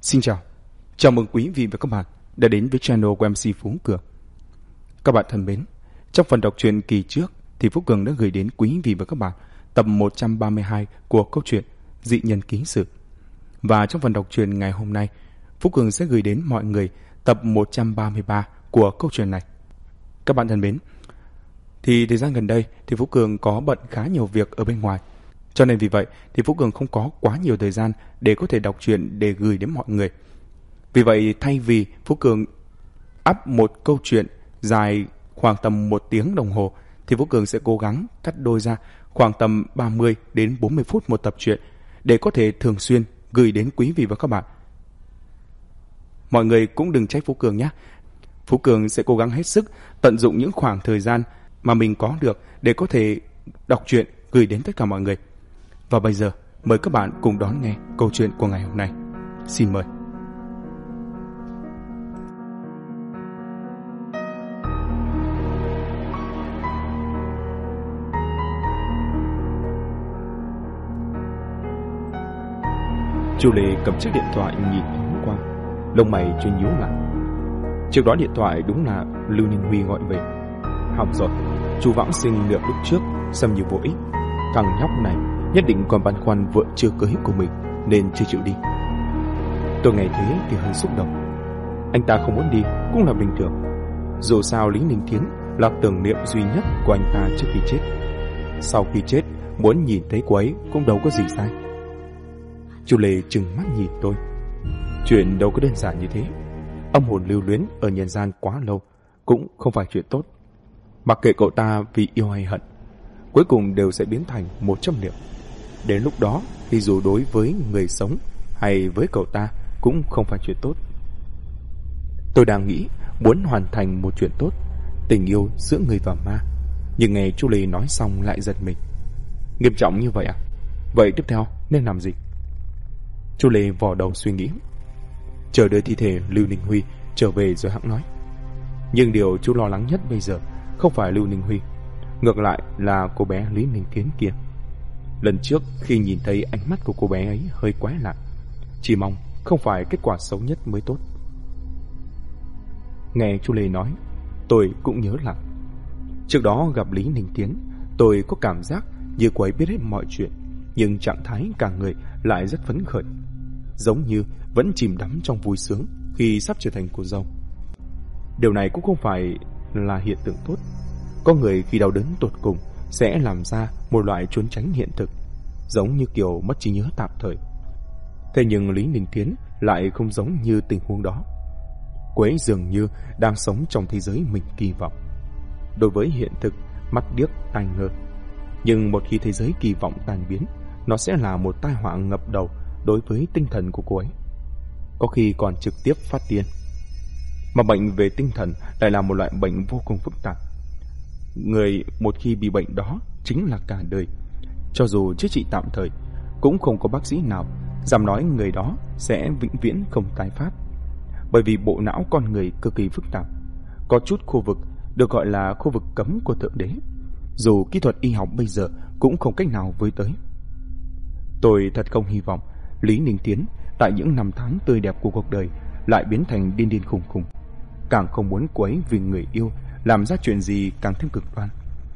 Xin chào mừng quý vị và các bạn đã đến với channel của MC Phú Cường. Các bạn thân mến, trong phần đọc truyện kỳ trước thì Phú Cường đã gửi đến quý vị và các bạn tập 132 của câu chuyện Dị Nhân Ký Sự. Và trong phần đọc truyện ngày hôm nay, Phú Cường sẽ gửi đến mọi người tập 133 của câu chuyện này. Các bạn thân mến, thì thời gian gần đây thì Phú Cường có bận khá nhiều việc ở bên ngoài. Cho nên vì vậy thì Phú Cường không có quá nhiều thời gian để có thể đọc truyện để gửi đến mọi người. Vì vậy thay vì Phú Cường up một câu chuyện dài khoảng tầm 1 tiếng đồng hồ thì Phú Cường sẽ cố gắng cắt đôi ra khoảng tầm 30 đến 40 phút một tập truyện để có thể thường xuyên gửi đến quý vị và các bạn. Mọi người cũng đừng trách Phú Cường nhé. Phú Cường sẽ cố gắng hết sức tận dụng những khoảng thời gian mà mình có được để có thể đọc truyện gửi đến tất cả mọi người. Và bây giờ mời các bạn cùng đón nghe câu chuyện của ngày hôm nay. Xin mời. Chu Lê cầm chiếc điện thoại nhìn thoáng qua, lông mày chuyên nhíu lại. Trước đó điện thoại đúng là Lưu Ninh Huy gọi về. Hỏng rồi, chú Vãng Sinh nửa lúc trước xem như vô ích. Thằng nhóc này nhất định còn băn khoăn vợ chưa cưới của mình nên chưa chịu đi. Tôi nghe thế thì hơi xúc động. Anh ta không muốn đi cũng là bình thường. Dù sao Lý Ninh Thiến là tưởng niệm duy nhất của anh ta trước khi chết. Sau khi chết muốn nhìn thấy cô ấy cũng đâu có gì sai. Chu Lê trừng mắt nhìn tôi. Chuyện đâu có đơn giản như thế. Âm hồn lưu luyến ở nhân gian quá lâu cũng không phải chuyện tốt. Mặc kệ cậu ta vì yêu hay hận, cuối cùng đều sẽ biến thành một trăm liệu. Đến lúc đó thì dù đối với người sống hay với cậu ta cũng không phải chuyện tốt. Tôi đang nghĩ muốn hoàn thành một chuyện tốt, tình yêu giữa người và ma. Nhưng nghe Chu Lê nói xong lại giật mình. Nghiêm trọng như vậy à? Vậy tiếp theo nên làm gì? Chu Lê vò đầu suy nghĩ. Chờ đợi thi thể Lưu Ninh Huy trở về rồi hẵng nói. Nhưng điều chú lo lắng nhất bây giờ không phải Lưu Ninh Huy, ngược lại là cô bé Lý Ninh Thiến kia. Lần trước khi nhìn thấy ánh mắt của cô bé ấy hơi quái lạ, chỉ mong không phải kết quả xấu nhất mới tốt. Nghe Chu Lê nói, tôi cũng nhớ lại. Trước đó gặp Lý Ninh Thiến, tôi có cảm giác như cô ấy biết hết mọi chuyện, nhưng trạng thái cả người lại rất phấn khởi, giống như vẫn chìm đắm trong vui sướng khi sắp trở thành cô dâu. Điều này cũng không phải là hiện tượng tốt. Có người khi đau đớn tột cùng sẽ làm ra một loại trốn tránh hiện thực, giống như kiểu mất trí nhớ tạm thời. Thế nhưng Lý Ninh Thiến lại không giống như tình huống đó. Cô ấy dường như đang sống trong thế giới mình kỳ vọng. Đối với hiện thực, mắt điếc tai ngơ. Nhưng một khi thế giới kỳ vọng tan biến, nó sẽ là một tai họa ngập đầu đối với tinh thần của cô ấy. Có khi còn trực tiếp phát điên. Mà bệnh về tinh thần lại là một loại bệnh vô cùng phức tạp. Người một khi bị bệnh đó chính là cả đời. Cho dù chữa trị tạm thời, cũng không có bác sĩ nào dám nói người đó sẽ vĩnh viễn không tái phát. Bởi vì bộ não con người cực kỳ phức tạp. Có chút khu vực được gọi là khu vực cấm của Thượng Đế, dù kỹ thuật y học bây giờ cũng không cách nào với tới. Tôi thật không hy vọng Lý Ninh Thiến tại những năm tháng tươi đẹp của cuộc đời lại biến thành điên điên khùng khùng. Càng không muốn cô ấy vì người yêu làm ra chuyện gì càng thêm cực đoan.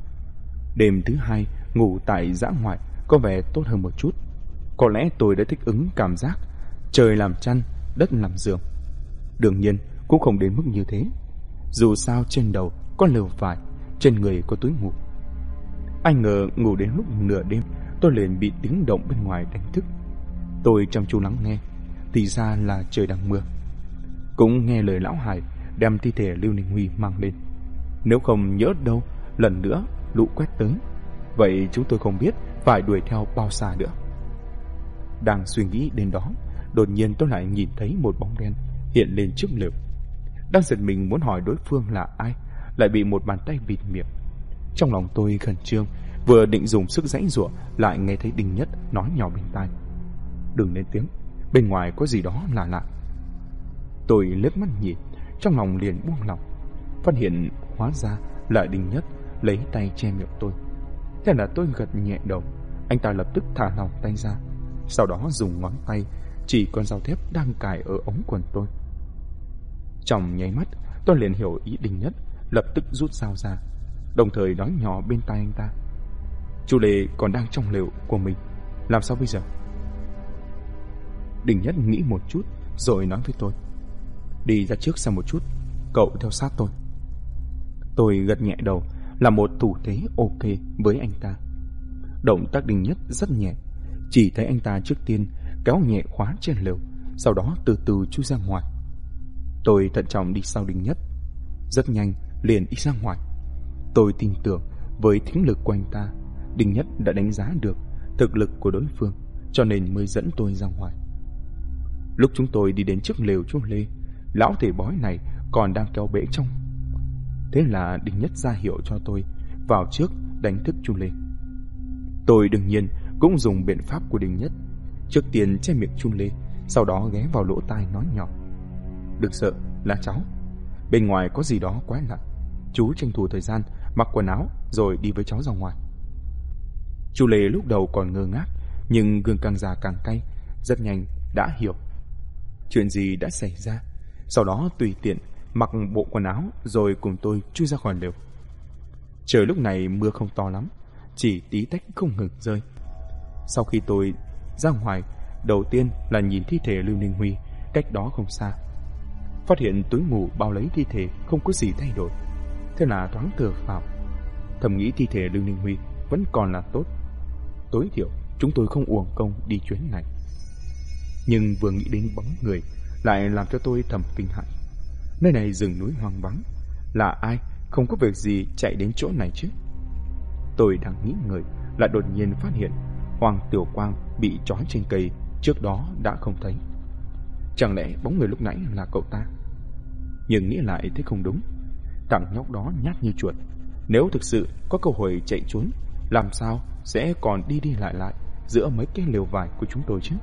Đêm thứ hai ngủ tại dã ngoại có vẻ tốt hơn một chút. Có lẽ tôi đã thích ứng cảm giác trời làm chăn, đất làm giường. Đương nhiên cũng không đến mức như thế. Dù sao trên đầu có lều vải, trên người có túi ngủ. Ai ngờ ngủ đến lúc nửa đêm, tôi liền bị tiếng động bên ngoài đánh thức. Tôi chăm chú lắng nghe, thì ra là trời đang mưa. Cũng nghe lời lão Hải đem thi thể Lưu Ninh Huy mang lên. Nếu không nhỡ đâu lần nữa lũ quét tới, vậy chúng tôi không biết phải đuổi theo bao xa nữa. Đang suy nghĩ đến đó, đột nhiên tôi lại nhìn thấy một bóng đen hiện lên trước lều. Đang giật mình muốn hỏi đối phương là ai, lại bị một bàn tay bịt miệng. Trong lòng tôi khẩn trương, vừa định dùng sức giãy giụa, lại nghe thấy Đinh Nhất nói nhỏ bên tai: đừng lên tiếng, bên ngoài có gì đó lạ lạ. Tôi liếc mắt nhìn, trong lòng liền buông lỏng, phát hiện hóa ra là Đinh Nhất lấy tay che miệng tôi. Thế là tôi gật nhẹ đầu. Anh ta lập tức thả lỏng tay ra, sau đó dùng ngón tay chỉ con dao thép đang cài ở ống quần tôi. Trong nháy mắt, tôi liền hiểu ý Đinh Nhất, lập tức rút dao ra, đồng thời nói nhỏ bên tai anh ta: "Chú Lê còn đang trong lều của mình, làm sao bây giờ?" Đinh Nhất nghĩ một chút rồi nói với tôi: "Đi ra trước xem một chút, cậu theo sát tôi." Tôi gật nhẹ đầu, là một thủ thế ok với anh ta. Động tác Đinh Nhất rất nhẹ, chỉ thấy anh ta trước tiên kéo nhẹ khóa trên lều, sau đó từ từ chui ra ngoài. Tôi thận trọng đi sau Đinh Nhất, rất nhanh liền đi ra ngoài. Tôi tin tưởng với thính lực của anh ta, Đinh Nhất đã đánh giá được thực lực của đối phương, cho nên mới dẫn tôi ra ngoài. Lúc chúng tôi đi đến trước lều chú Lê, lão thầy bói này còn đang kéo bể trong. Thế là Đinh Nhất ra hiệu cho tôi vào trước đánh thức chú Lê. Tôi đương nhiên cũng dùng biện pháp của Đinh Nhất, trước tiên che miệng chú Lê, sau đó ghé vào lỗ tai nói nhỏ: "Đừng sợ, là cháu. Bên ngoài có gì đó quái lạ. Chú tranh thủ thời gian mặc quần áo rồi đi với cháu ra ngoài." Chú Lê lúc đầu còn ngơ ngác, nhưng gương càng già càng cay, rất nhanh đã hiểu chuyện gì đã xảy ra. Sau đó tùy tiện mặc bộ quần áo rồi cùng tôi chui ra khỏi lều. Trời lúc này mưa không to lắm, chỉ tí tách không ngừng rơi. Sau khi tôi ra ngoài, đầu tiên là nhìn thi thể Lưu Ninh Huy cách đó không xa. Phát hiện túi ngủ bao lấy thi thể không có gì thay đổi, thế là thoáng thở phào, thầm nghĩ thi thể Lưu Ninh Huy vẫn còn là tốt, tối thiểu chúng tôi không uổng công đi chuyến này. Nhưng vừa nghĩ đến bóng người lại làm cho tôi thầm kinh hãi. Nơi này rừng núi hoang vắng, là ai không có việc gì chạy đến chỗ này chứ? Tôi đang nghĩ ngợi, lại đột nhiên phát hiện Hoàng Tiểu Quang bị trói trên cây, trước đó đã không thấy. Chẳng lẽ bóng người lúc nãy là cậu ta? Nhưng nghĩ lại thấy không đúng. Thằng nhóc đó nhát như chuột, nếu thực sự có cơ hội chạy trốn, làm sao sẽ còn đi đi lại lại giữa mấy cái lều vải của chúng tôi chứ?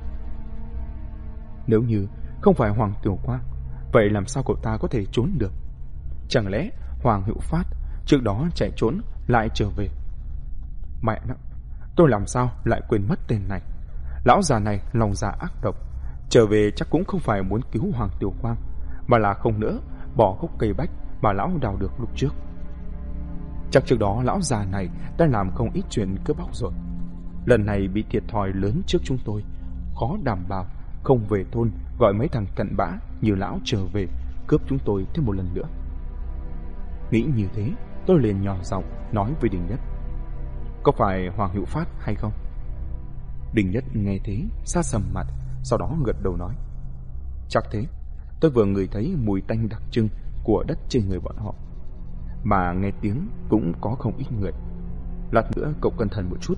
Nếu như không phải Hoàng Tiểu Quang, vậy làm sao cậu ta có thể trốn được? Chẳng lẽ Hoàng Hữu Phát trước đó chạy trốn lại trở về? Mẹ nó, tôi làm sao lại quên mất tên này? Lão già này lòng dạ ác độc, trở về chắc cũng không phải muốn cứu Hoàng Tiểu Quang, mà là không nữa bỏ gốc cây bách mà lão đào được lúc trước. Chắc trước đó lão già này đã làm không ít chuyện cướp bóc rồi. Lần này bị thiệt thòi lớn trước chúng tôi, khó đảm bảo không về thôn gọi mấy thằng cặn bã như lão trở về cướp chúng tôi thêm một lần nữa. Nghĩ như thế, tôi liền nhỏ giọng nói với Đinh Nhất: "Có phải Hoàng Hữu Phát hay không?" Đinh Nhất nghe thế sa sầm mặt, sau đó gật đầu nói: "Chắc thế, tôi vừa ngửi thấy mùi tanh đặc trưng của đất trên người bọn họ, mà nghe tiếng cũng có không ít người. Lát nữa cậu cẩn thận một chút."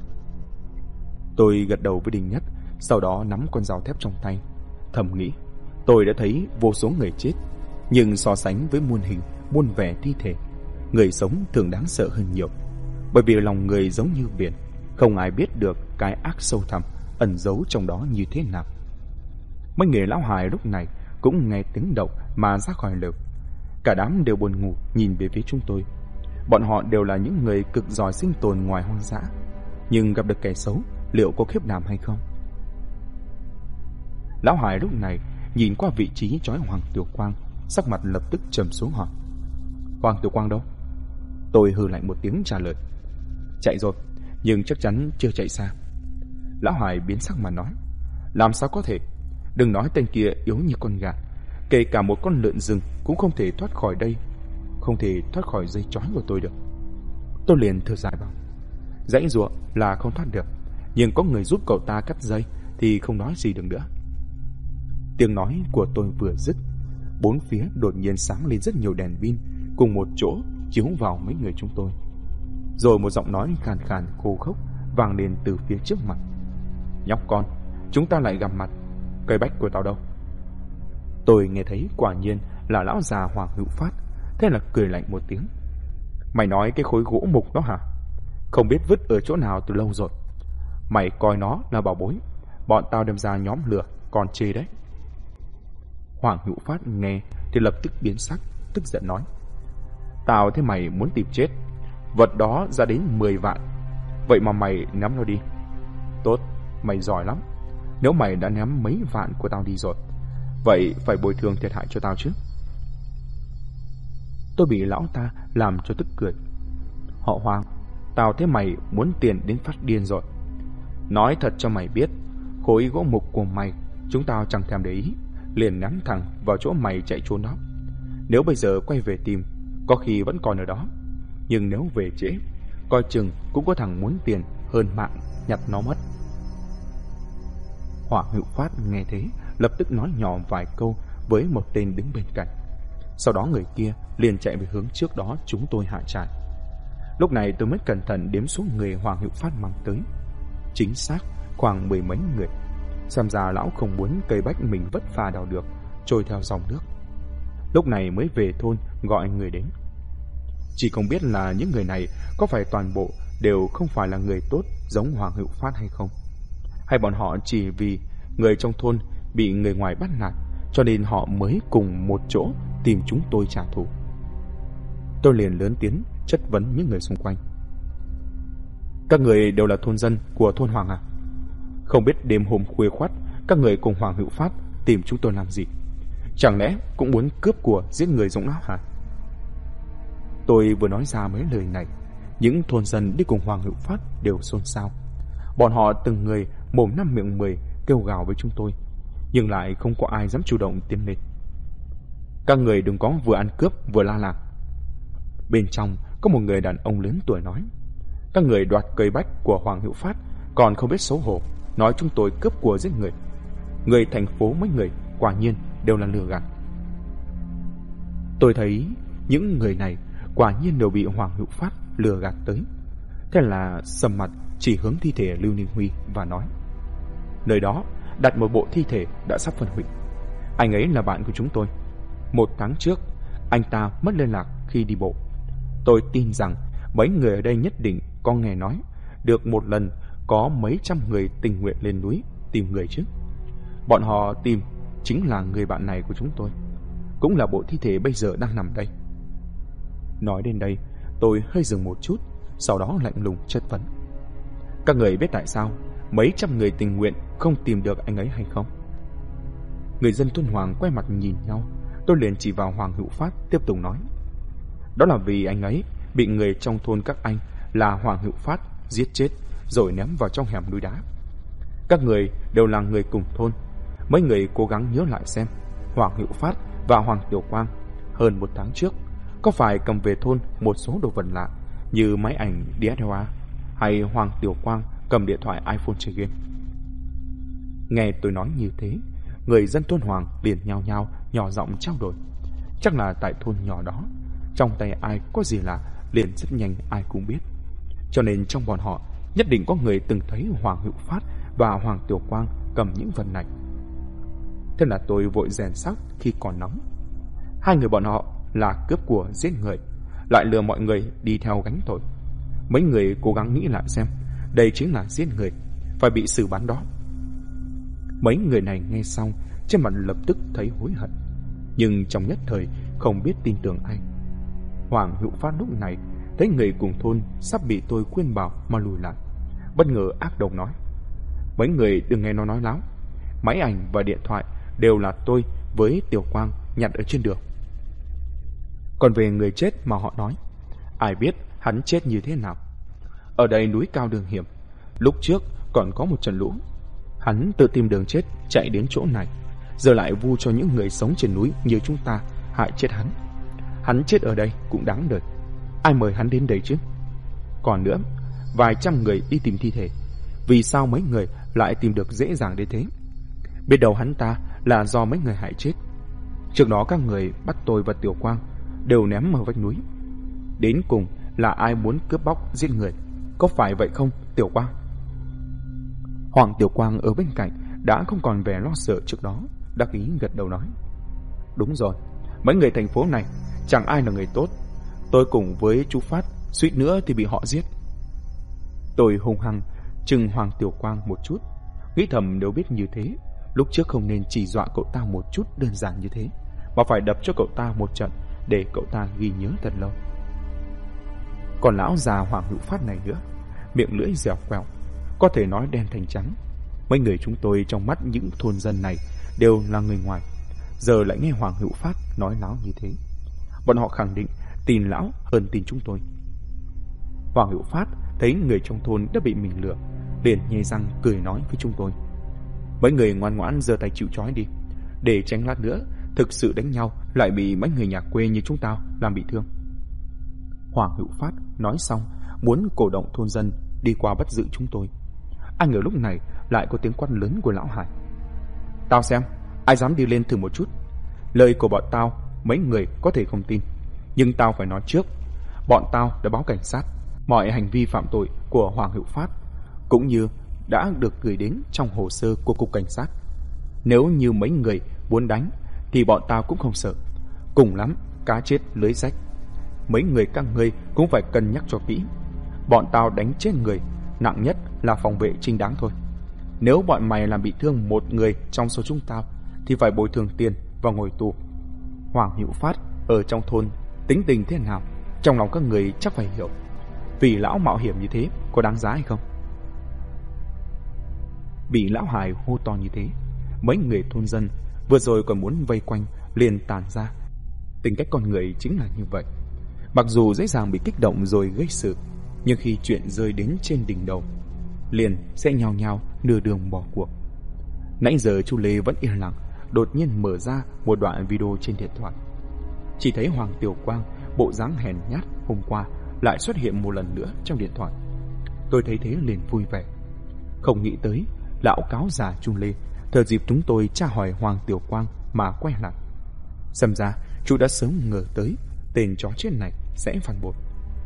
Tôi gật đầu với Đinh Nhất, sau đó nắm con dao thép trong tay, thầm nghĩ tôi đã thấy vô số người chết, nhưng so sánh với muôn hình muôn vẻ thi thể, người sống thường đáng sợ hơn nhiều. Bởi vì lòng người giống như biển, không ai biết được cái ác sâu thẳm ẩn giấu trong đó như thế nào. Mấy người lão hài lúc này cũng nghe tiếng động mà ra khỏi lều. Cả đám đều buồn ngủ nhìn về phía chúng tôi. Bọn họ đều là những người cực giỏi sinh tồn ngoài hoang dã, nhưng gặp được kẻ xấu liệu có khiếp đảm hay không? Lão hài lúc này nhìn qua vị trí trói Hoàng Tiểu Quang, sắc mặt lập tức trầm xuống hỏi: "Hoàng Tiểu Quang đâu?" Tôi hừ lạnh một tiếng trả lời: "Chạy rồi, nhưng chắc chắn chưa chạy xa." Lão hài biến sắc mà nói: "Làm sao có thể? Đừng nói tên kia yếu như con gà, kể cả một con lợn rừng cũng không thể thoát khỏi đây, không thể thoát khỏi dây trói của tôi được." Tôi liền thở dài bảo: "Dãy giụa là không thoát được, nhưng có người giúp cậu ta cắt dây thì không nói gì được nữa." Tiếng nói của tôi vừa dứt, bốn phía đột nhiên sáng lên rất nhiều đèn pin cùng một chỗ chiếu vào mấy người chúng tôi. Rồi một giọng nói khàn khàn khô khốc vang lên từ phía trước mặt: "Nhóc con, chúng ta lại gặp mặt. Cây bách của tao đâu?" Tôi nghe thấy quả nhiên là lão già Hoàng Hữu Phát, thế là cười lạnh một tiếng: "Mày nói cái khối gỗ mục đó hả? Không biết vứt ở chỗ nào từ lâu rồi. Mày coi nó là bảo bối, bọn tao đem ra nhóm lửa còn chê đấy." Hoàng Hữu Phát nghe thì lập tức biến sắc, tức giận nói: "Tao thấy mày muốn tìm chết, vật đó ra đến 10 vạn, vậy mà mày nắm nó đi. Tốt, mày giỏi lắm. Nếu mày đã ném mấy vạn của tao đi rồi, vậy phải bồi thường thiệt hại cho tao chứ. Tôi bị lão ta làm cho tức cười. Họ Hoàng, tao thấy mày muốn tiền đến phát điên rồi. Nói thật cho mày biết, khối gỗ mục của mày chúng tao chẳng thèm để ý, liền ném thẳng vào chỗ mày chạy trốn đó. Nếu bây giờ quay về tìm, có khi vẫn còn ở đó, nhưng nếu về trễ, coi chừng cũng có thằng muốn tiền hơn mạng nhặt nó mất. Hoàng Hữu Phát nghe thế, lập tức nói nhỏ vài câu với một tên đứng bên cạnh. Sau đó người kia liền chạy về hướng trước đó chúng tôi hạ trại. Lúc này tôi mới cẩn thận đếm số người Hoàng Hữu Phát mang tới. Chính xác khoảng 10 mấy người. Xem ra lão không muốn cây bách mình vất vả đào được trôi theo dòng nước. Lúc này mới về thôn gọi người đến. Chỉ không biết là những người này có phải toàn bộ đều không phải là người tốt giống Hoàng Hữu Phát hay không, hay bọn họ chỉ vì người trong thôn bị người ngoài bắt nạt cho nên họ mới cùng một chỗ tìm chúng tôi trả thù. Tôi liền lớn tiếng chất vấn những người xung quanh. Các người đều là thôn dân của thôn Hoàng à? Không biết đêm hôm khuya khoắt các người cùng Hoàng Hữu Phát tìm chúng tôi làm gì? Chẳng lẽ cũng muốn cướp của giết người giống áo hả? Tôi vừa nói ra mấy lời này, những thôn dân đi cùng Hoàng Hữu Phát đều xôn xao. Bọn họ từng người mồm năm miệng mười kêu gào với chúng tôi, nhưng lại không có ai dám chủ động tiến lên. Các người đừng có vừa ăn cướp vừa la làng. Bên trong có một người đàn ông lớn tuổi nói, các người đoạt cây bách của Hoàng Hữu Phát còn không biết xấu hổ, nói chúng tôi cướp của giết người. Người thành phố mấy người quả nhiên đều là lừa gạt. Tôi thấy những người này quả nhiên đều bị Hoàng Hữu Phát lừa gạt tới. Thế là sầm mặt chỉ hướng thi thể Lưu Ninh Huy và nói, nơi đó đặt một bộ thi thể đã sắp phân hủy. Anh ấy là bạn của chúng tôi. 1 tháng trước anh ta mất liên lạc khi đi bộ. Tôi tin rằng mấy người ở đây nhất định có nghe nói được một lần có mấy trăm người tình nguyện lên núi tìm người chứ. Bọn họ tìm chính là người bạn này của chúng tôi, cũng là bộ thi thể bây giờ đang nằm đây. Nói đến đây tôi hơi dừng một chút, sau đó lạnh lùng chất vấn, các người biết tại sao mấy trăm người tình nguyện không tìm được anh ấy hay không? Người dân thôn Hoàng quay mặt nhìn nhau. Tôi liền chỉ vào Hoàng Hữu Phát tiếp tục nói, đó là vì anh ấy bị người trong thôn các anh là Hoàng Hữu Phát giết chết rồi ném vào trong hẻm núi đá. Các người đều là người cùng thôn. Mấy người cố gắng nhớ lại xem Hoàng Hữu Phát và Hoàng Tiểu Quang hơn 1 tháng trước có phải cầm về thôn một số đồ vật lạ như máy ảnh DSLR, hay Hoàng Tiểu Quang cầm điện thoại iPhone chơi game. Nghe tôi nói như thế, người dân thôn Hoàng liền nhao nhao nhỏ giọng trao đổi. Chắc là tại thôn nhỏ đó, trong tay ai có gì lạ liền rất nhanh ai cũng biết. Cho nên trong bọn họ nhất định có người từng thấy Hoàng Hữu Phát và Hoàng Tiểu Quang cầm những vật này. Thế là tôi vội rèn sắt khi còn nóng. Hai người bọn họ là cướp của giết người, lại lừa mọi người đi theo gánh tội. Mấy người cố gắng nghĩ lại xem, đây chính là giết người, phải bị xử bắn đó. Mấy người này nghe xong trên mặt lập tức thấy hối hận, nhưng trong nhất thời không biết tin tưởng ai. Hoàng Hữu Phát lúc này thấy người cùng thôn sắp bị tôi khuyên bảo mà lùi lại, bất ngờ ác độc nói, mấy người đừng nghe nó nói láo, máy ảnh và điện thoại đều là tôi với Tiểu Quang nhặt ở trên đường. Còn về người chết mà họ nói, ai biết hắn chết như thế nào. Ở đây núi cao đường hiểm, lúc trước còn có một trận lũ, hắn tự tìm đường chết chạy đến chỗ này, giờ lại vu cho những người sống trên núi như chúng ta hại chết hắn. Hắn chết ở đây cũng đáng đời, ai mời hắn đến đây chứ? Còn nữa, vài trăm người đi tìm thi thể, vì sao mấy người lại tìm được dễ dàng đến thế? Biết đâu hắn ta là do mấy người hại chết. Trước đó các người bắt tôi và Tiểu Quang đều ném ở vách núi. Đến cùng là ai muốn cướp bóc giết người, có phải vậy không Tiểu Quang? Hoàng Tiểu Quang ở bên cạnh đã không còn vẻ lo sợ trước đó, đắc ý gật đầu nói, đúng rồi, mấy người thành phố này chẳng ai là người tốt. Tôi cùng với chú Phát suýt nữa thì bị họ giết. Tôi hung hăng chừng Hoàng Tiểu Quang một chút, nghĩ thầm nếu biết như thế, lúc trước không nên chỉ dọa cậu ta một chút đơn giản như thế, mà phải đập cho cậu ta một trận để cậu ta ghi nhớ thật lâu. Còn lão già Hoàng Hữu Phát này nữa, miệng lưỡi dẻo quẹo, có thể nói đen thành trắng. Mấy người chúng tôi trong mắt những thôn dân này đều là người ngoài, giờ lại nghe Hoàng Hữu Phát nói láo như thế. Bọn họ khẳng định tin lão hơn tin chúng tôi. Hoàng Hữu Phát thấy người trong thôn đã bị mình lừa, liền nhe răng cười nói với chúng tôi: mấy người ngoan ngoãn giơ tay chịu trói đi, để tránh lát nữa thực sự đánh nhau lại bị mấy người nhà quê như chúng ta làm bị thương. Hoàng Hữu Phát nói xong muốn cổ động thôn dân đi qua bắt giữ chúng tôi. Ai ngờ lúc này lại có tiếng quát lớn của lão Hải: tao xem, ai dám đi lên thử một chút. Lời của bọn tao mấy người có thể không tin, nhưng tao phải nói trước, bọn tao đã báo cảnh sát mọi hành vi phạm tội của Hoàng Hữu Phát, cũng như đã được gửi đến trong hồ sơ của cục cảnh sát. Nếu như mấy người muốn đánh thì bọn tao cũng không sợ, cùng lắm cá chết lưới rách. Mấy người các ngươi cũng phải cân nhắc cho kỹ, bọn tao đánh chết người, nặng nhất là phòng vệ chính đáng thôi. Nếu bọn mày làm bị thương một người trong số chúng tao thì phải bồi thường tiền và ngồi tù. Hoàng Hữu Phát ở trong thôn tính tình thế nào, trong lòng các người chắc phải hiểu. Vì lão mạo hiểm như thế có đáng giá hay không? Bị lão Hải hô to như thế, mấy người thôn dân vừa rồi còn muốn vây quanh liền tàn ra. Tính cách con người chính là như vậy, mặc dù dễ dàng bị kích động rồi gây sự, nhưng khi chuyện rơi đến trên đỉnh đầu liền sẽ nhao nhao nửa đường bỏ cuộc. Nãy giờ chú Lê vẫn yên lặng, đột nhiên mở ra một đoạn video trên điện thoại. Chỉ thấy Hoàng Tiểu Quang bộ dáng hèn nhát hôm qua lại xuất hiện một lần nữa trong điện thoại. Tôi thấy thế liền vui vẻ. Không nghĩ tới lão cáo già Chu Lê thừa dịp chúng tôi tra hỏi Hoàng Tiểu Quang mà quay lại. Xem ra chú đã sớm ngờ tới tên chó chết này sẽ phản bội.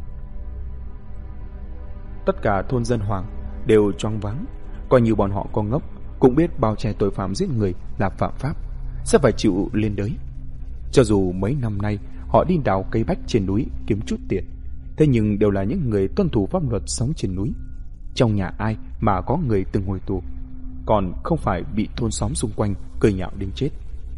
Tất cả thôn dân Hoàng đều choáng váng, coi như bọn họ con ngốc cũng biết bao che tội phạm giết người là phạm pháp, sẽ phải chịu liên đới. Cho dù mấy năm nay họ đi đào cây bách trên núi kiếm chút tiền, thế nhưng đều là những người tuân thủ pháp luật sống trên núi. Trong nhà ai mà có người từng ngồi tù, còn không phải bị thôn xóm xung quanh cười nhạo đến chết.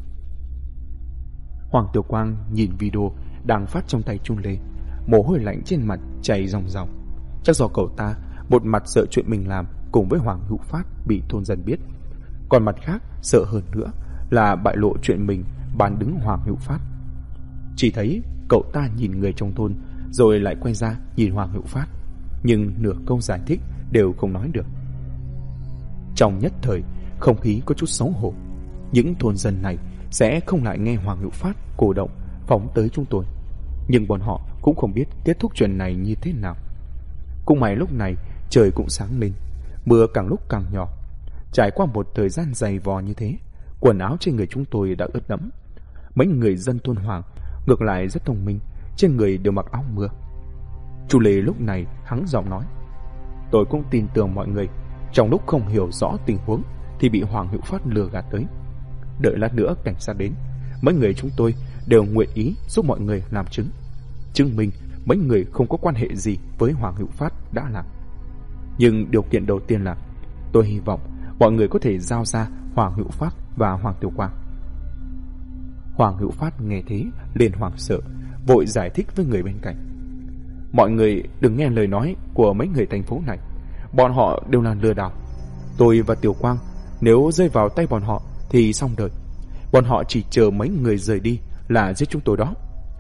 Hoàng Tiểu Quang nhìn video đang phát trong tay Chu Lê, mồ hôi lạnh trên mặt chảy ròng ròng. Chắc do cậu ta một mặt sợ chuyện mình làm cùng với Hoàng Hữu Phát bị thôn dân biết, còn mặt khác sợ hơn nữa là bại lộ chuyện mình bán đứng Hoàng Hữu Phát. Chỉ thấy cậu ta nhìn người trong thôn rồi lại quay ra nhìn Hoàng Hữu Phát, nhưng nửa câu giải thích đều không nói được. Trong nhất thời không khí có chút xấu hổ. Những thôn dân này sẽ không lại nghe Hoàng Hữu Phát cổ động phóng tới chúng tôi, nhưng bọn họ cũng không biết kết thúc chuyện này như thế nào. Cũng may lúc này trời cũng sáng lên, mưa càng lúc càng nhỏ. Trải qua một thời gian dày vò như thế, quần áo trên người chúng tôi đã ướt đẫm. Mấy người dân thôn Hoàng ngược lại rất thông minh, trên người đều mặc áo mưa. Chu Lê lúc này hắng giọng nói: tôi cũng tin tưởng mọi người, trong lúc không hiểu rõ tình huống thì bị Hoàng Hữu Phát lừa gạt tới. Đợi lát nữa cảnh sát đến, mấy người chúng tôi đều nguyện ý giúp mọi người làm chứng, chứng minh mấy người không có quan hệ gì với Hoàng Hữu Phát đã làm. Nhưng điều kiện đầu tiên là tôi hy vọng mọi người có thể giao ra Hoàng Hữu Phát và Hoàng Tiểu Quang. Hoàng Hữu Phát nghe thế liền hoảng sợ, vội giải thích với người bên cạnh: mọi người đừng nghe lời nói của mấy người thành phố này, bọn họ đều là lừa đảo. Tôi và Tiểu Quang nếu rơi vào tay bọn họ thì xong đời. Bọn họ chỉ chờ mấy người rời đi là giết chúng tôi đó.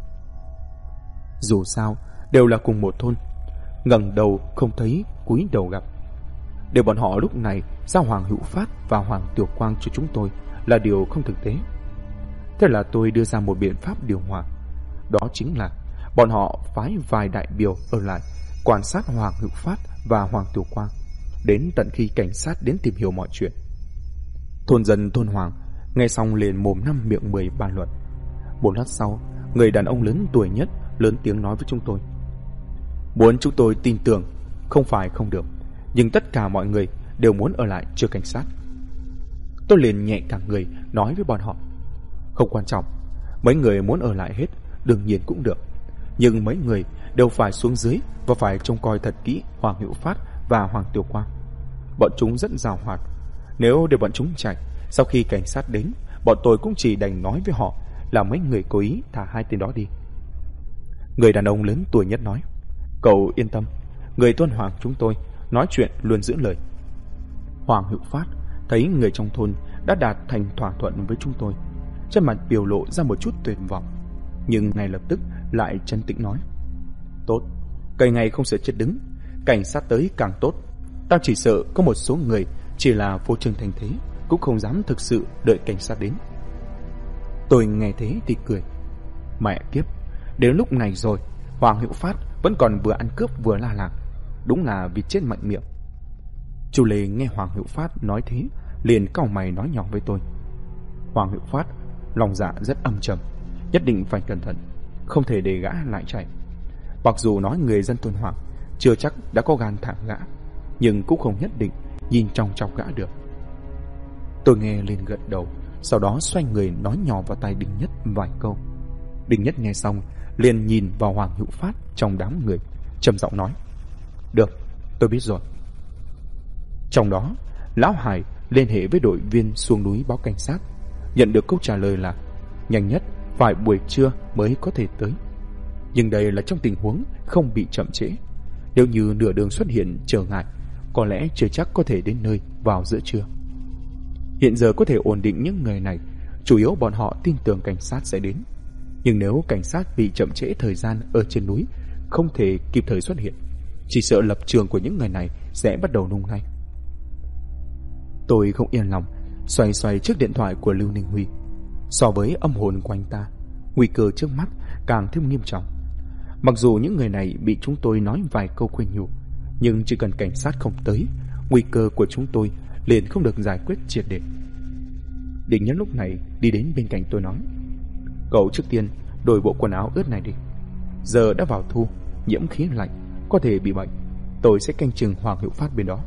Dù sao đều là cùng một thôn, ngẩng đầu không thấy cúi đầu gặp. Để bọn họ lúc này giao Hoàng Hữu Phát và Hoàng Tiểu Quang cho chúng tôi là điều không thực tế. Thế là tôi đưa ra một biện pháp điều hòa, đó chính là bọn họ phái vài đại biểu ở lại quan sát Hoàng Hữu Phát và Hoàng Tiểu Quang đến tận khi cảnh sát đến tìm hiểu mọi chuyện. Thôn dân thôn Hoàng nghe xong liền mồm năm miệng 10 bàn luận. Một lát sau, người đàn ông lớn tuổi nhất lớn tiếng nói với chúng tôi: muốn chúng tôi tin tưởng không phải không được, nhưng tất cả mọi người đều muốn ở lại chờ cảnh sát. Tôi liền nhẹ cả người nói với bọn họ: không quan trọng, mấy người muốn ở lại hết đương nhiên cũng được, nhưng mấy người đều phải xuống dưới và phải trông coi thật kỹ Hoàng Hữu Phát và Hoàng Tiểu Quang. Bọn chúng rất giàu hoạt, nếu để bọn chúng chạy, sau khi cảnh sát đến, bọn tôi cũng chỉ đành nói với họ là mấy người cố ý thả hai tên đó đi. Người đàn ông lớn tuổi nhất nói: cậu yên tâm, người thôn Hoàng chúng tôi nói chuyện luôn giữ lời. Hoàng Hữu Phát thấy người trong thôn đã đạt thành thỏa thuận với chúng tôi, trên mặt biểu lộ ra một chút tuyệt vọng, nhưng ngay lập tức lại trấn tĩnh nói: tốt, cây ngày không sợ chết đứng, cảnh sát tới càng tốt. Tao chỉ sợ có một số người chỉ là phô trương thành thế, cũng không dám thực sự đợi cảnh sát đến. Tôi nghe thế thì cười. Mẹ kiếp, đến lúc này rồi Hoàng Hữu Phát vẫn còn vừa ăn cướp vừa la làng, đúng là vì chết mạnh miệng. Chú Lê nghe Hoàng Hữu Phát nói thế liền cau mày nói nhỏ với tôi: Hoàng Hữu Phát lòng dạ rất âm trầm, nhất định phải cẩn thận, không thể để gã lại chạy. Mặc dù nói người dân thôn Hoàng chưa chắc đã có gan thả gã, nhưng cũng không nhất định nhìn trong chọc gã được. Tôi nghe liền gật đầu, sau đó xoay người nói nhỏ vào tai Đinh Nhất vài câu. Đinh Nhất nghe xong liền nhìn vào Hoàng Hữu Phát trong đám người, trầm giọng nói: được, tôi biết rồi. Trong đó, Lão Hải liên hệ với đội viên xuống núi báo cảnh sát, nhận được câu trả lời là nhanh nhất phải buổi trưa mới có thể tới. Nhưng đây là trong tình huống không bị chậm trễ. Nếu như nửa đường xuất hiện trở ngại, có lẽ chưa chắc có thể đến nơi vào giữa trưa. Hiện giờ có thể ổn định những người này, chủ yếu bọn họ tin tưởng cảnh sát sẽ đến. Nhưng nếu cảnh sát bị chậm trễ thời gian ở trên núi, không thể kịp thời xuất hiện, chỉ sợ lập trường của những người này sẽ bắt đầu nung nay. Tôi không yên lòng, xoay xoay chiếc điện thoại của Lưu Ninh Huy. So với âm hồn của anh ta, nguy cơ trước mắt càng thêm nghiêm trọng. Mặc dù những người này bị chúng tôi nói vài câu khuyên nhủ, nhưng chỉ cần cảnh sát không tới, nguy cơ của chúng tôi liền không được giải quyết triệt để. Đinh Nhất lúc này đi đến bên cạnh tôi nói: cậu trước tiên đổi bộ quần áo ướt này đi. Giờ đã vào thu, nhiễm khí lạnh, có thể bị bệnh. Tôi sẽ canh chừng Hoàng Hữu Phát bên đó.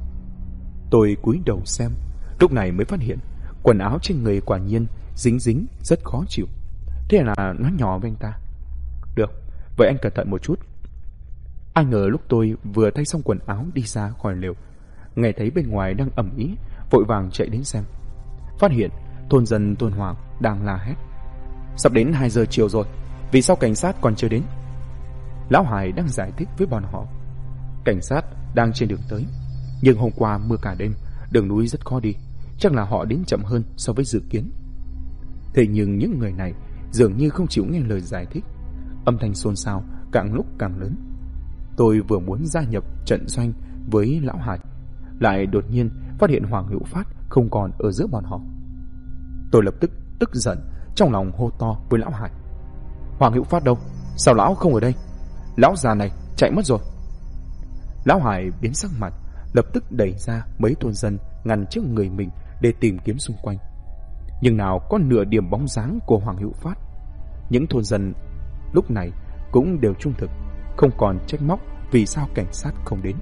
Tôi cúi đầu xem, lúc này mới phát hiện quần áo trên người quả nhiên dính dính, rất khó chịu. Thế là nói nhỏ với anh ta: được, vậy anh cẩn thận một chút. Ai ngờ lúc tôi vừa thay xong quần áo đi ra khỏi lều, nghe thấy bên ngoài đang ầm ĩ, vội vàng chạy đến xem. Phát hiện thôn dân thôn Hoàng đang la hét: sắp đến 2 giờ chiều rồi, vì sao cảnh sát còn chưa đến? Lão Hải đang giải thích với bọn họ: cảnh sát đang trên đường tới, nhưng hôm qua mưa cả đêm, đường núi rất khó đi, chắc là họ đến chậm hơn so với dự kiến. Thế nhưng những người này dường như không chịu nghe lời giải thích, âm thanh xôn xao càng lúc càng lớn. Tôi vừa muốn gia nhập trận doanh với Lão Hải, lại đột nhiên phát hiện Hoàng Hữu Phát không còn ở giữa bọn họ. Tôi lập tức tức giận, trong lòng hô to với Lão Hải: Hoàng Hữu Phát đâu? Sao lão không ở đây? Lão già này chạy mất rồi. Lão Hải biến sắc mặt, lập tức đẩy ra mấy thôn dân ngăn trước người mình để tìm kiếm xung quanh. Nhưng nào có nửa điểm bóng dáng của Hoàng Hữu Phát. Những thôn dân lúc này cũng đều trung thực, không còn trách móc vì sao cảnh sát không đến.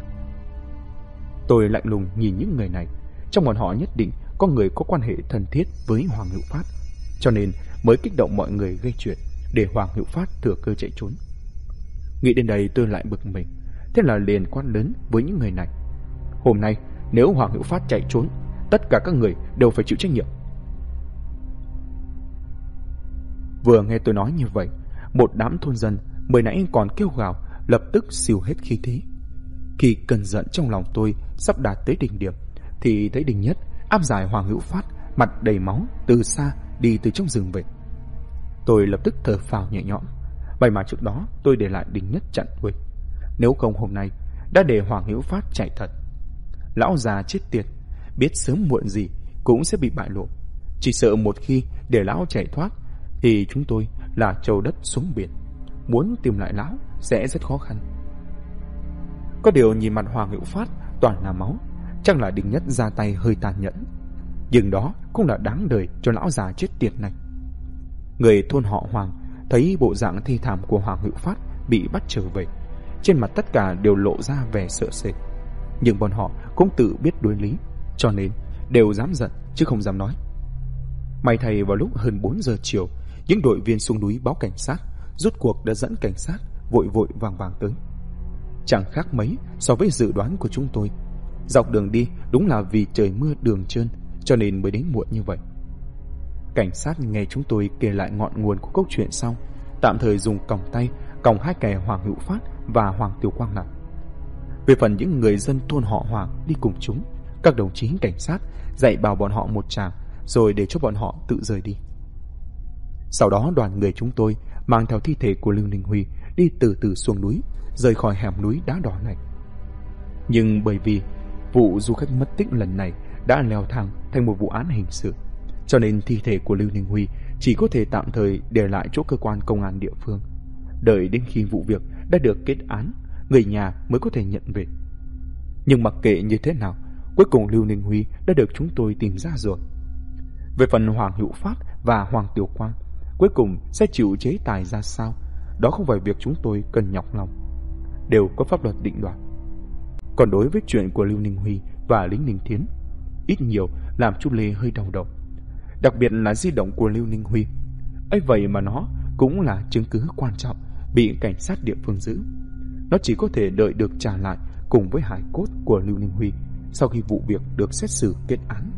Tôi lạnh lùng nhìn những người này, trong bọn họ nhất định có người có quan hệ thân thiết với Hoàng Hữu Phát, cho nên mới kích động mọi người gây chuyện để Hoàng Hữu Phát thừa cơ chạy trốn. Nghĩ đến đây tôi lại bực mình, thế là liền quát lớn với những người này: hôm nay nếu Hoàng Hữu Phát chạy trốn, tất cả các người đều phải chịu trách nhiệm. Vừa nghe tôi nói như vậy, một đám thôn dân mới nãy còn kêu gào lập tức xìu hết khí thế. Khi cơn giận trong lòng tôi sắp đạt tới đỉnh điểm, thì thấy Đinh Nhất áp giải Hoàng Hữu Phát mặt đầy máu từ xa đi từ trong rừng về. Tôi lập tức thở phào nhẹ nhõm, may mà trước đó tôi để lại Đinh Nhất chặn đuôi, nếu không hôm nay đã để Hoàng Hữu Phát chạy thật. Lão già chết tiệt, biết sớm muộn gì cũng sẽ bị bại lộ, chỉ sợ một khi để lão chạy thoát thì chúng tôi là trâu đất xuống biển, muốn tìm lại lão sẽ rất khó khăn. Có điều nhìn mặt Hoàng Hữu Phát toàn là máu, chắc là Đinh Nhất ra tay hơi tàn nhẫn, nhưng đó cũng là đáng đời cho lão già chết tiệt này. Người thôn họ Hoàng thấy bộ dạng thi thảm của Hoàng Hữu Phát bị bắt trở về, trên mặt tất cả đều lộ ra vẻ sợ sệt, nhưng bọn họ cũng tự biết đối lý, cho nên đều dám giận chứ không dám nói. May thay vào lúc hơn 4 giờ chiều, những đội viên xuống núi báo cảnh sát rút cuộc đã dẫn cảnh sát vội vội vàng vàng tới. Chẳng khác mấy so với dự đoán của chúng tôi. Dọc đường đi đúng là vì trời mưa đường trơn, cho nên mới đến muộn như vậy. Cảnh sát nghe chúng tôi kể lại ngọn nguồn của câu chuyện xong, tạm thời dùng còng tay còng hai kẻ Hoàng Hữu Phát và Hoàng Tiểu Quang lại. Về phần những người dân thôn họ Hoàng đi cùng chúng, các đồng chí cảnh sát dạy bảo bọn họ một tràng, rồi để cho bọn họ tự rời đi. Sau đó đoàn người chúng tôi mang theo thi thể của Lưu Ninh Huy đi từ từ xuống núi, rời khỏi hẻm núi đá đỏ này. Nhưng bởi vì vụ du khách mất tích lần này đã leo thang thành một vụ án hình sự, cho nên thi thể của Lưu Ninh Huy chỉ có thể tạm thời để lại chỗ cơ quan công an địa phương. Đợi đến khi vụ việc đã được kết án, người nhà mới có thể nhận về. Nhưng mặc kệ như thế nào, cuối cùng Lưu Ninh Huy đã được chúng tôi tìm ra rồi. Về phần Hoàng Hữu Phát và Hoàng Tiểu Quang, cuối cùng sẽ chịu chế tài ra sao, đó không phải việc chúng tôi cần nhọc lòng, đều có pháp luật định đoạt. Còn đối với chuyện của Lưu Ninh Huy và Lý Ninh Thiến, ít nhiều làm chú Lê hơi đau đầu. Đặc biệt là di động của Lưu Ninh Huy, ấy vậy mà nó cũng là chứng cứ quan trọng bị cảnh sát địa phương giữ. Nó chỉ có thể đợi được trả lại cùng với hài cốt của Lưu Ninh Huy sau khi vụ việc được xét xử kết án.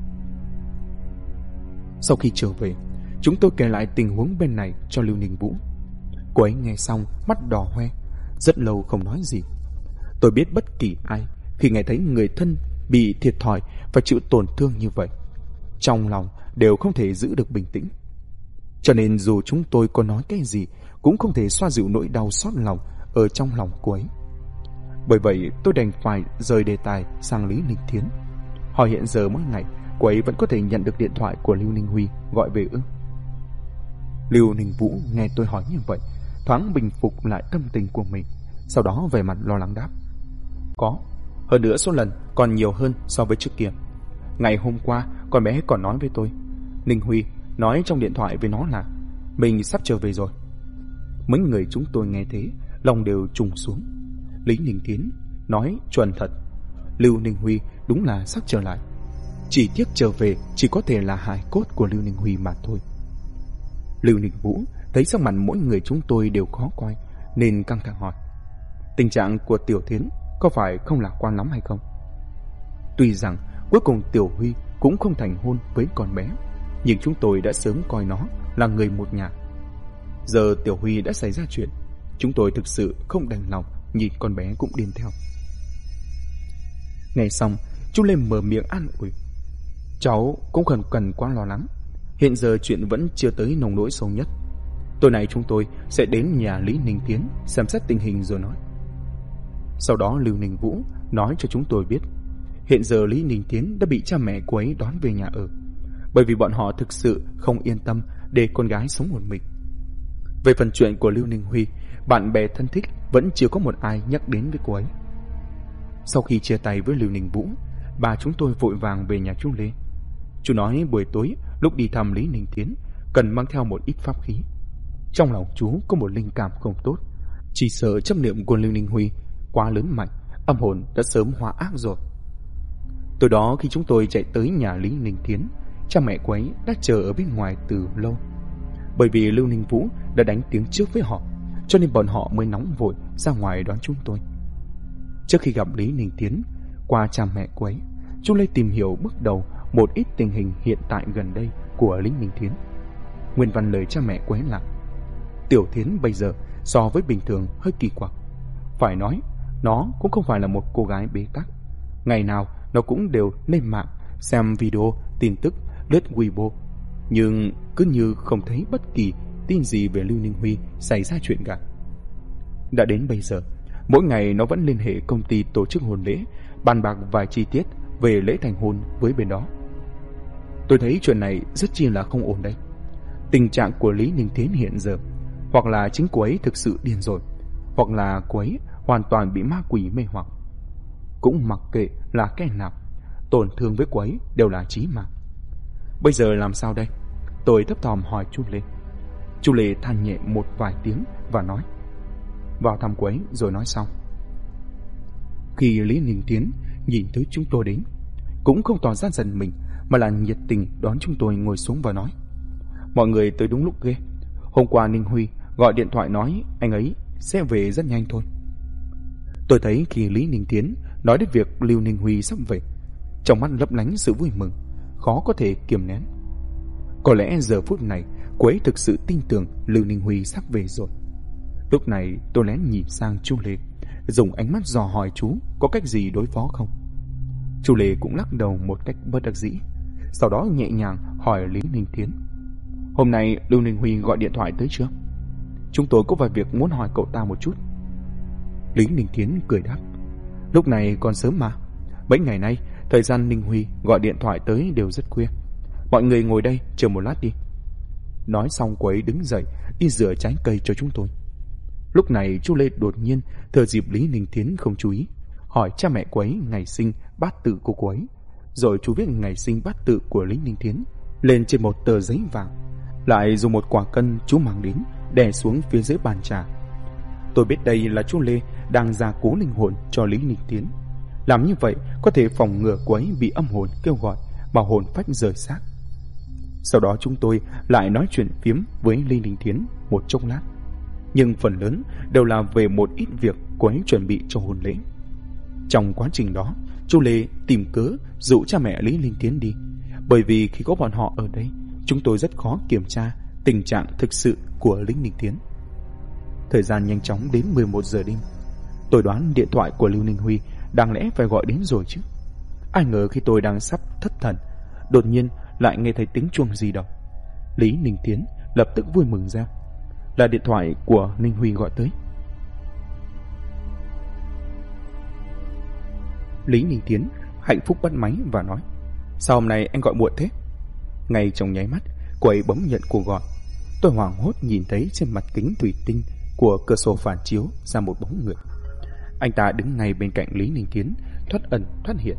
Sau khi trở về, chúng tôi kể lại tình huống bên này cho Lưu Ninh Vũ. Cô ấy nghe xong mắt đỏ hoe, rất lâu không nói gì. Tôi biết bất kỳ ai khi nghe thấy người thân bị thiệt thòi và chịu tổn thương như vậy, trong lòng đều không thể giữ được bình tĩnh. Cho nên dù chúng tôi có nói cái gì cũng không thể xoa dịu nỗi đau xót lòng ở trong lòng cô ấy. Bởi vậy tôi đành phải rời đề tài sang Lý Ninh Thiến, hỏi hiện giờ mỗi ngày cô ấy vẫn có thể nhận được điện thoại của Lưu Ninh Huy gọi về ư? Lưu Ninh Vũ nghe tôi hỏi như vậy, thoáng bình phục lại tâm tình của mình, sau đó về mặt lo lắng đáp: có, hơn nữa số lần còn nhiều hơn so với trước kia. Ngày hôm qua con bé còn nói với tôi, Ninh Huy nói trong điện thoại với nó là mình sắp trở về rồi. Mấy người chúng tôi nghe thế lòng đều trùng xuống. Lý Ninh Thiến nói chuẩn thật, Lưu Ninh Huy đúng là sắp trở lại. Chỉ tiếc trở về chỉ có thể là hài cốt của Lưu Ninh Huy mà thôi. Lưu Ninh Vũ thấy sắc mặt mỗi người chúng tôi đều khó coi nên căng thẳng hỏi: tình trạng của Tiểu Thiến có phải không lạc quan lắm hay không? Tuy rằng cuối cùng Tiểu Huy cũng không thành hôn với con bé, nhưng chúng tôi đã sớm coi nó là người một nhà. Giờ Tiểu Huy đã xảy ra chuyện, chúng tôi thực sự không đành lòng nhìn con bé cũng điên theo. Nghe xong, chú Lê mở miệng an ủi: cháu cũng không cần quá lo lắng, hiện giờ chuyện vẫn chưa tới nông nỗi sâu nhất. Tối nay chúng tôi sẽ đến nhà Lý Ninh Thiến xem xét tình hình rồi nói. Sau đó Lưu Ninh Vũ nói cho chúng tôi biết, hiện giờ Lý Ninh Thiến đã bị cha mẹ cô ấy đón về nhà ở, bởi vì bọn họ thực sự không yên tâm để con gái sống một mình. Về phần chuyện của Lưu Ninh Huy, bạn bè thân thích vẫn chưa có một ai nhắc đến với cô ấy. Sau khi chia tay với Lưu Ninh Vũ, bà chúng tôi vội vàng về nhà chú Lê. Chú nói buổi tối lúc đi thăm Lý Ninh Thiến cần mang theo một ít pháp khí. Trong lòng chú có một linh cảm không tốt, chỉ sợ chấp niệm của Lưu Ninh Huy quá lớn mạnh, âm hồn đã sớm hóa ác rồi. Tối đó khi chúng tôi chạy tới nhà Lý Ninh Thiến, cha mẹ cô ấy đã chờ ở bên ngoài từ lâu. Bởi vì Lưu Ninh Vũ đã đánh tiếng trước với họ, cho nên bọn họ mới nóng vội ra ngoài đón chúng tôi. Trước khi gặp Lý Ninh Thiến, qua cha mẹ cô ấy, chúng Lê tìm hiểu bước đầu một ít tình hình hiện tại gần đây của Lý Ninh Thiến. Nguyên văn lời cha mẹ cô ấy là: Tiểu Thiến bây giờ so với bình thường hơi kỳ quặc. Phải nói, nó cũng không phải là một cô gái bế tắc. Ngày nào nó cũng đều lên mạng xem video, tin tức, lướt Weibo, nhưng cứ như không thấy bất kỳ tin gì về Lưu Ninh Huy xảy ra chuyện cả. Đã đến bây giờ, mỗi ngày nó vẫn liên hệ công ty tổ chức hôn lễ, bàn bạc vài chi tiết về lễ thành hôn với bên đó. Tôi thấy chuyện này rất chi là không ổn đây. Tình trạng của Lý Ninh Thiến hiện giờ, hoặc là chính cô ấy thực sự điên rồi, hoặc là cô ấy hoàn toàn bị ma quỷ mê hoặc. Cũng mặc kệ là cái nào, tổn thương với cô ấy đều là chí mạng. Bây giờ làm sao đây? Tôi thấp thỏm hỏi chú Lê. Chú Lê than nhẹ một vài tiếng và nói: vào thăm cô ấy rồi nói sau. Khi Lý Ninh Thiến nhìn thấy chúng tôi đến, cũng không tỏ ra giận mình, mà là nhiệt tình đón chúng tôi ngồi xuống và nói: mọi người tới đúng lúc ghê. Hôm qua Ninh Huy gọi điện thoại nói anh ấy sẽ về rất nhanh thôi. Tôi thấy khi Lý Ninh Thiến nói đến việc Lưu Ninh Huy sắp về, trong mắt lấp lánh sự vui mừng, khó có thể kiềm nén. Có lẽ giờ phút này cô ấy thực sự tin tưởng Lưu Ninh Huy sắp về rồi. Lúc này tôi lén nhìn sang chú Lê, dùng ánh mắt dò hỏi chú có cách gì đối phó không. Chú Lê cũng lắc đầu một cách bất đắc dĩ, sau đó nhẹ nhàng hỏi Lý Ninh Tiến: "Hôm nay Lưu Ninh Huy gọi điện thoại tới chưa? Chúng tôi có vài việc muốn hỏi cậu ta một chút." Lý Ninh Tiến cười đáp: "Lúc này còn sớm mà. Mấy ngày nay, thời gian Ninh Huy gọi điện thoại tới đều rất khuya. Mọi người ngồi đây chờ một lát đi." Nói xong cô ấy đứng dậy đi rửa trái cây cho chúng tôi. Lúc này chú Lê đột nhiên thừa dịp Lý Ninh Tiến không chú ý, hỏi cha mẹ cô ấy ngày sinh bát tự của cô ấy. Rồi chú viết ngày sinh bát tự của Lý Ninh Tiến lên trên một tờ giấy vàng, lại dùng một quả cân chú mang đến đè xuống phía dưới bàn trà. Tôi biết đây là chú Lê đang gia cố linh hồn cho Lý Ninh Tiến. Làm như vậy có thể phòng ngừa cô ấy bị âm hồn kêu gọi mà hồn phách rời xác. Sau đó chúng tôi lại nói chuyện phiếm với Lý Ninh Tiến một chốc lát, nhưng phần lớn đều là về một ít việc cô ấy chuẩn bị cho hôn lễ. Trong quá trình đó, chú Lê tìm cớ dụ cha mẹ Lý Ninh Tiến đi, bởi vì khi có bọn họ ở đây, chúng tôi rất khó kiểm tra tình trạng thực sự của Lý Ninh Tiến. Thời gian nhanh chóng đến 11 giờ đêm. Tôi đoán điện thoại của Lưu Ninh Huy đáng lẽ phải gọi đến rồi chứ. Ai ngờ khi tôi đang sắp thất thần, đột nhiên lại nghe thấy tiếng chuông di động. Lý Ninh Tiến lập tức vui mừng reo: "Là điện thoại của Ninh Huy gọi tới." Lý Ninh Tiến hạnh phúc bắt máy và nói: "Sao hôm nay anh gọi muộn thế?" Ngay trong nháy mắt, cô ấy bấm nhận cuộc gọi. Tôi hoảng hốt nhìn thấy trên mặt kính thủy tinh của cửa sổ phản chiếu ra một bóng người. Anh ta đứng ngay bên cạnh Lý Ninh Tiến, thoát ẩn thoát hiện.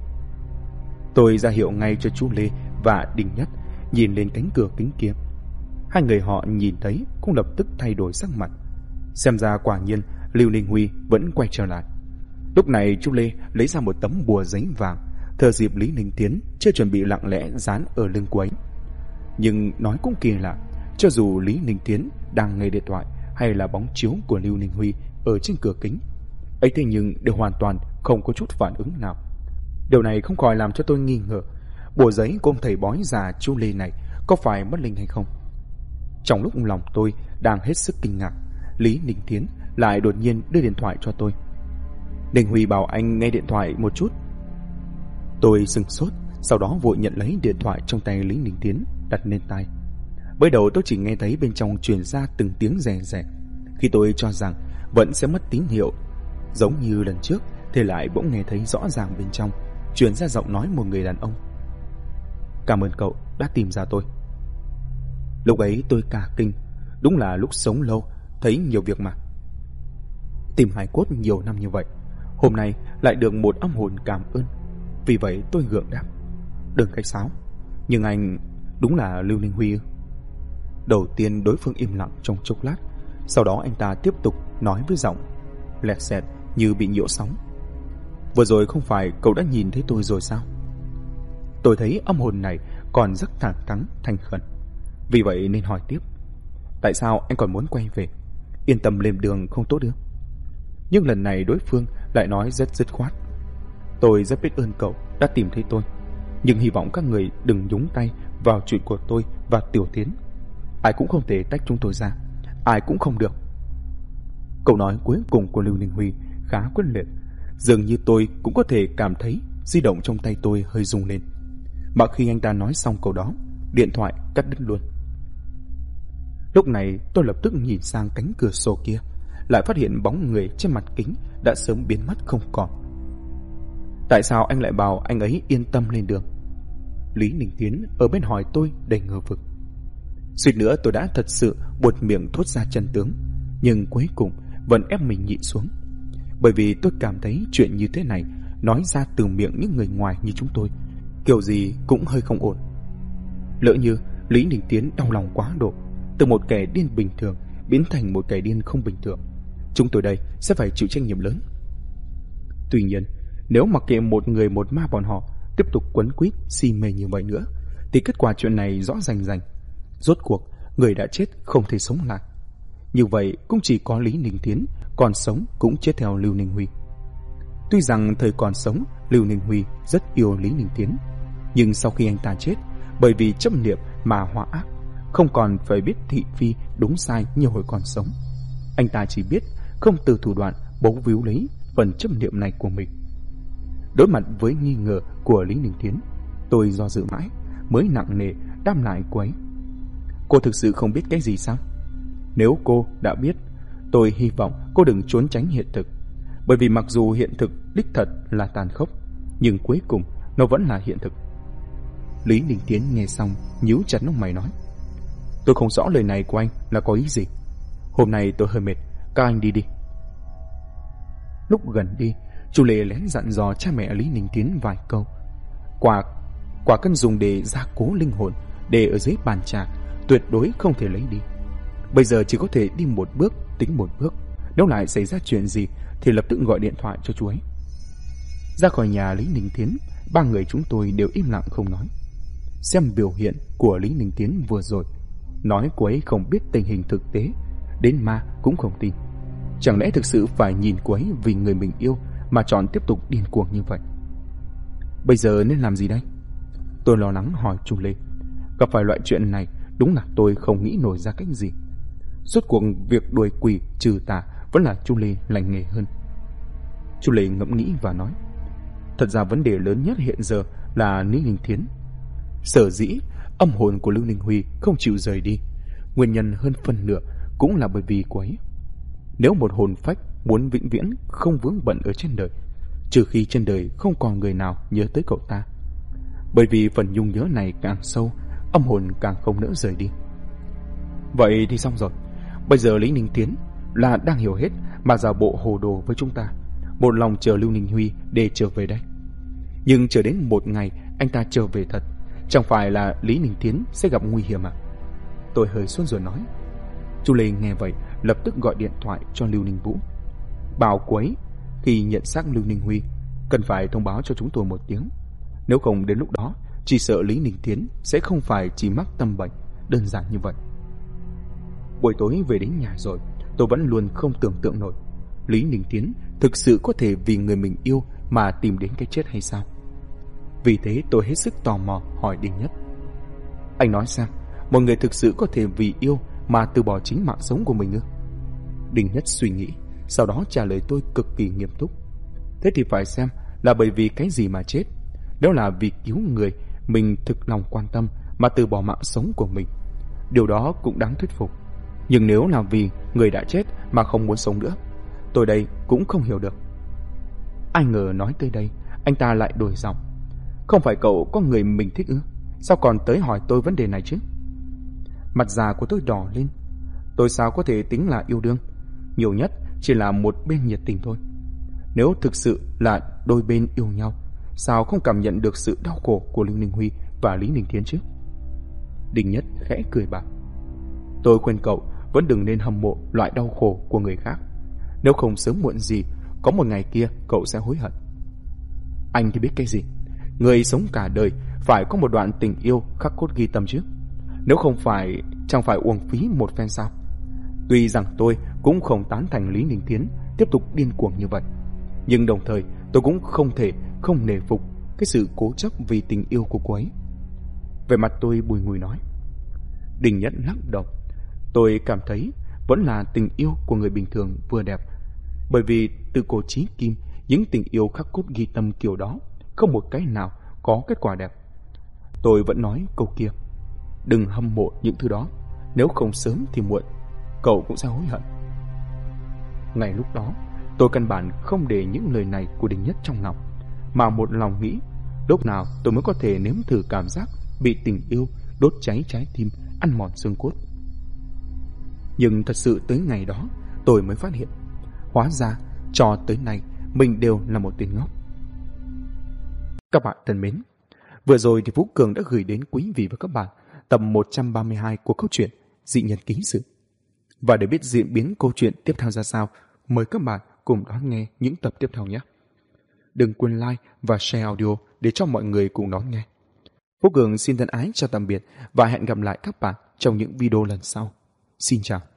Tôi ra hiệu ngay cho chú Lê và Đinh Nhất nhìn lên cánh cửa kính kia. Hai người họ nhìn thấy cũng lập tức thay đổi sắc mặt. Xem ra quả nhiên Lưu Ninh Huy vẫn quay trở lại. Lúc này chú Lê lấy ra một tấm bùa giấy vàng, thừa dịp Lý Ninh Tiến chưa chuẩn bị lặng lẽ dán ở lưng cô ấy. Nhưng nói cũng kỳ lạ, cho dù Lý Ninh Tiến đang nghe điện thoại hay là bóng chiếu của Lưu Ninh Huy ở trên cửa kính ấy, thế nhưng đều hoàn toàn không có chút phản ứng nào. Điều này không khỏi làm cho tôi nghi ngờ bùa giấy của ông thầy bói già chú Lê này có phải mất linh hay không. Trong lúc lòng tôi đang hết sức kinh ngạc, Lý Ninh Tiến lại đột nhiên đưa điện thoại cho tôi. "Ninh Huy bảo anh nghe điện thoại một chút." Tôi sửng sốt, sau đó vội nhận lấy điện thoại trong tay Lý Ninh Tiến đặt lên tai. Mới đầu tôi chỉ nghe thấy bên trong truyền ra từng tiếng rè rè. Khi tôi cho rằng vẫn sẽ mất tín hiệu, giống như lần trước, thì lại bỗng nghe thấy rõ ràng bên trong truyền ra giọng nói một người đàn ông: "Cảm ơn cậu đã tìm ra tôi." Lúc ấy tôi cả kinh, đúng là lúc sống lâu thấy nhiều việc mà. Tìm hài cốt nhiều năm như vậy, hôm nay lại được một âm hồn cảm ơn. Vì vậy tôi gượng đáp: "Đừng khách sáo, nhưng anh đúng là Lưu Ninh Huy ư?" Đầu tiên đối phương im lặng trong chốc lát, sau đó anh ta tiếp tục nói với giọng lẹt xẹt như bị nhiễu sóng: "Vừa rồi không phải cậu đã nhìn thấy tôi rồi sao?" Tôi thấy âm hồn này còn rất thẳng thắn thành khẩn, vì vậy nên hỏi tiếp: "Tại sao anh còn muốn quay về? Yên tâm lên đường không tốt ư?" Nhưng lần này đối phương lại nói rất dứt khoát: "Tôi rất biết ơn cậu đã tìm thấy tôi, nhưng hy vọng các người đừng nhúng tay vào chuyện của tôi và Tiểu Tiến. Ai cũng không thể tách chúng tôi ra, ai cũng không được." Câu nói cuối cùng của Lưu Ninh Huy khá quyết liệt, dường như tôi cũng có thể cảm thấy di động trong tay tôi hơi rung lên. Mà khi anh ta nói xong câu đó, điện thoại cắt đứt luôn. Lúc này tôi lập tức nhìn sang cánh cửa sổ kia, lại phát hiện bóng người trên mặt kính đã sớm biến mất không còn. "Tại sao anh lại bảo anh ấy yên tâm lên đường?" Lý Ninh Tiến ở bên hỏi tôi đầy ngờ vực. Suýt nữa tôi đã thật sự buột miệng thốt ra chân tướng, nhưng cuối cùng vẫn ép mình nhịn xuống. Bởi vì tôi cảm thấy chuyện như thế này nói ra từ miệng những người ngoài như chúng tôi, kiểu gì cũng hơi không ổn. Lỡ như Lý Ninh Tiến đau lòng quá độ, từ một kẻ điên bình thường biến thành một kẻ điên không bình thường, chúng tôi đây sẽ phải chịu trách nhiệm lớn. Tuy nhiên, nếu mặc kệ một người một ma bọn họ tiếp tục quấn quýt si mê như vậy nữa, thì kết quả chuyện này rõ rành rành. Rốt cuộc người đã chết không thể sống lại. Như vậy cũng chỉ có Lý Ninh Tiến còn sống cũng chết theo Lưu Ninh Huy. Tuy rằng thời còn sống Lưu Ninh Huy rất yêu Lý Ninh Tiến, nhưng sau khi anh ta chết, bởi vì chấp niệm mà hóa ác, không còn phải biết thị phi đúng sai như hồi còn sống. Anh ta chỉ biết không từ thủ đoạn bấu víu lấy phần chấp niệm này của mình. Đối mặt với nghi ngờ của Lý Ninh Tiến, tôi do dự mãi, mới nặng nề đáp lại cô ấy. Cô thực sự không biết cái gì sao? Nếu cô đã biết, tôi hy vọng cô đừng trốn tránh hiện thực. Bởi vì mặc dù hiện thực đích thật là tàn khốc, nhưng cuối cùng nó vẫn là hiện thực. Lý Đình Tiến nghe xong nhíu chặt lông mày nói: Tôi không rõ lời này của anh là có ý gì. Hôm nay tôi hơi mệt, các anh đi đi. Lúc gần đi, chú Lệ lén dặn dò cha mẹ Lý Đình Tiến vài câu. Quả cân dùng để gia cố linh hồn để ở dưới bàn trà, tuyệt đối không thể lấy đi. Bây giờ chỉ có thể đi một bước tính một bước. Nếu lại xảy ra chuyện gì thì lập tức gọi điện thoại cho chú ấy. Ra khỏi nhà Lý Đình Tiến, ba người chúng tôi đều im lặng không nói. Xem biểu hiện của Lý Đình Tiến vừa rồi, nói cô ấy không biết tình hình thực tế, đến ma cũng không tin. Chẳng lẽ thực sự phải nhìn cô ấy vì người mình yêu mà chọn tiếp tục điên cuồng như vậy? Bây giờ nên làm gì đây? Tôi lo lắng hỏi chú Lê. Gặp phải loại chuyện này, đúng là tôi không nghĩ nổi ra cách gì. Suốt cuộc việc đuổi quỷ trừ tà vẫn là chú Lê lành nghề hơn. Chú Lê ngẫm nghĩ và nói: Thật ra vấn đề lớn nhất hiện giờ là Lý Đình Tiến. Sở dĩ âm hồn của Lưu Ninh Huy không chịu rời đi, nguyên nhân hơn phân nửa cũng là bởi vì cô ấy. Nếu một hồn phách muốn vĩnh viễn không vướng bận ở trên đời, trừ khi trên đời không còn người nào nhớ tới cậu ta. Bởi vì phần nhung nhớ này càng sâu, âm hồn càng không nỡ rời đi. Vậy thì xong rồi. Bây giờ Lý Ninh Tiến là đang hiểu hết mà giả bộ hồ đồ với chúng ta, một lòng chờ Lưu Ninh Huy để trở về đây. Nhưng chờ đến một ngày anh ta trở về thật, chẳng phải là Lý Ninh Tiến sẽ gặp nguy hiểm à? Tôi hơi sốt ruột nói. Chú Lê nghe vậy lập tức gọi điện thoại cho Lưu Ninh Vũ, bảo cô ấy khi nhận xác Lưu Ninh Huy cần phải thông báo cho chúng tôi một tiếng. Nếu không đến lúc đó chỉ sợ Lý Ninh Tiến sẽ không phải chỉ mắc tâm bệnh đơn giản như vậy. Buổi tối về đến nhà rồi, tôi vẫn luôn không tưởng tượng nổi Lý Ninh Tiến thực sự có thể vì người mình yêu mà tìm đến cái chết hay sao. Vì thế tôi hết sức tò mò hỏi Đình Nhất: Anh nói xem, một người thực sự có thể vì yêu mà từ bỏ chính mạng sống của mình ư? Đình Nhất suy nghĩ, sau đó trả lời tôi cực kỳ nghiêm túc: Thế thì phải xem là bởi vì cái gì mà chết. Nếu là vì cứu người mình thực lòng quan tâm mà từ bỏ mạng sống của mình, điều đó cũng đáng thuyết phục. Nhưng nếu là vì người đã chết mà không muốn sống nữa, tôi đây cũng không hiểu được. Ai ngờ nói tới đây, anh ta lại đổi giọng: Không phải cậu có người mình thích ư? Sao còn tới hỏi tôi vấn đề này chứ? Mặt già của tôi đỏ lên. Tôi sao có thể tính là yêu đương? Nhiều nhất chỉ là một bên nhiệt tình thôi. Nếu thực sự là đôi bên yêu nhau, sao không cảm nhận được sự đau khổ của Lưu Ninh Huy và Lý Ninh Tiến chứ? Đình Nhất khẽ cười bảo: Tôi khuyên cậu vẫn đừng nên hâm mộ loại đau khổ của người khác. Nếu không sớm muộn gì, có một ngày kia cậu sẽ hối hận. Anh thì biết cái gì? Người sống cả đời phải có một đoạn tình yêu khắc cốt ghi tâm chứ. Nếu không phải, chẳng phải uổng phí một phen sao? Tuy rằng tôi cũng không tán thành Lý Ninh Tiến tiếp tục điên cuồng như vậy, nhưng đồng thời tôi cũng không thể không nể phục cái sự cố chấp vì tình yêu của cô ấy. Về mặt tôi bùi ngùi nói. Đình Nhất lắc đầu: Tôi cảm thấy vẫn là tình yêu của người bình thường vừa đẹp. Bởi vì từ cổ chí kim, những tình yêu khắc cốt ghi tâm kiểu đó không một cái nào có kết quả đẹp. Tôi vẫn nói câu kia: Đừng hâm mộ những thứ đó, nếu không sớm thì muộn cậu cũng sẽ hối hận. Ngay lúc đó, tôi căn bản không để những lời này của Đình Nhất trong lòng, mà một lòng nghĩ lúc nào tôi mới có thể nếm thử cảm giác bị tình yêu đốt cháy trái tim, ăn mòn xương cốt. Nhưng thật sự tới ngày đó, tôi mới phát hiện, hóa ra cho tới nay mình đều là một tên ngốc. Các bạn thân mến, vừa rồi thì Vũ Cường đã gửi đến quý vị và các bạn tập 132 của câu chuyện Dị Nhân Ký Sự. Và để biết diễn biến câu chuyện tiếp theo ra sao, mời các bạn cùng đón nghe những tập tiếp theo nhé. Đừng quên like và share audio để cho mọi người cùng đón nghe. Vũ Cường xin thân ái chào tạm biệt và hẹn gặp lại các bạn trong những video lần sau. Xin chào.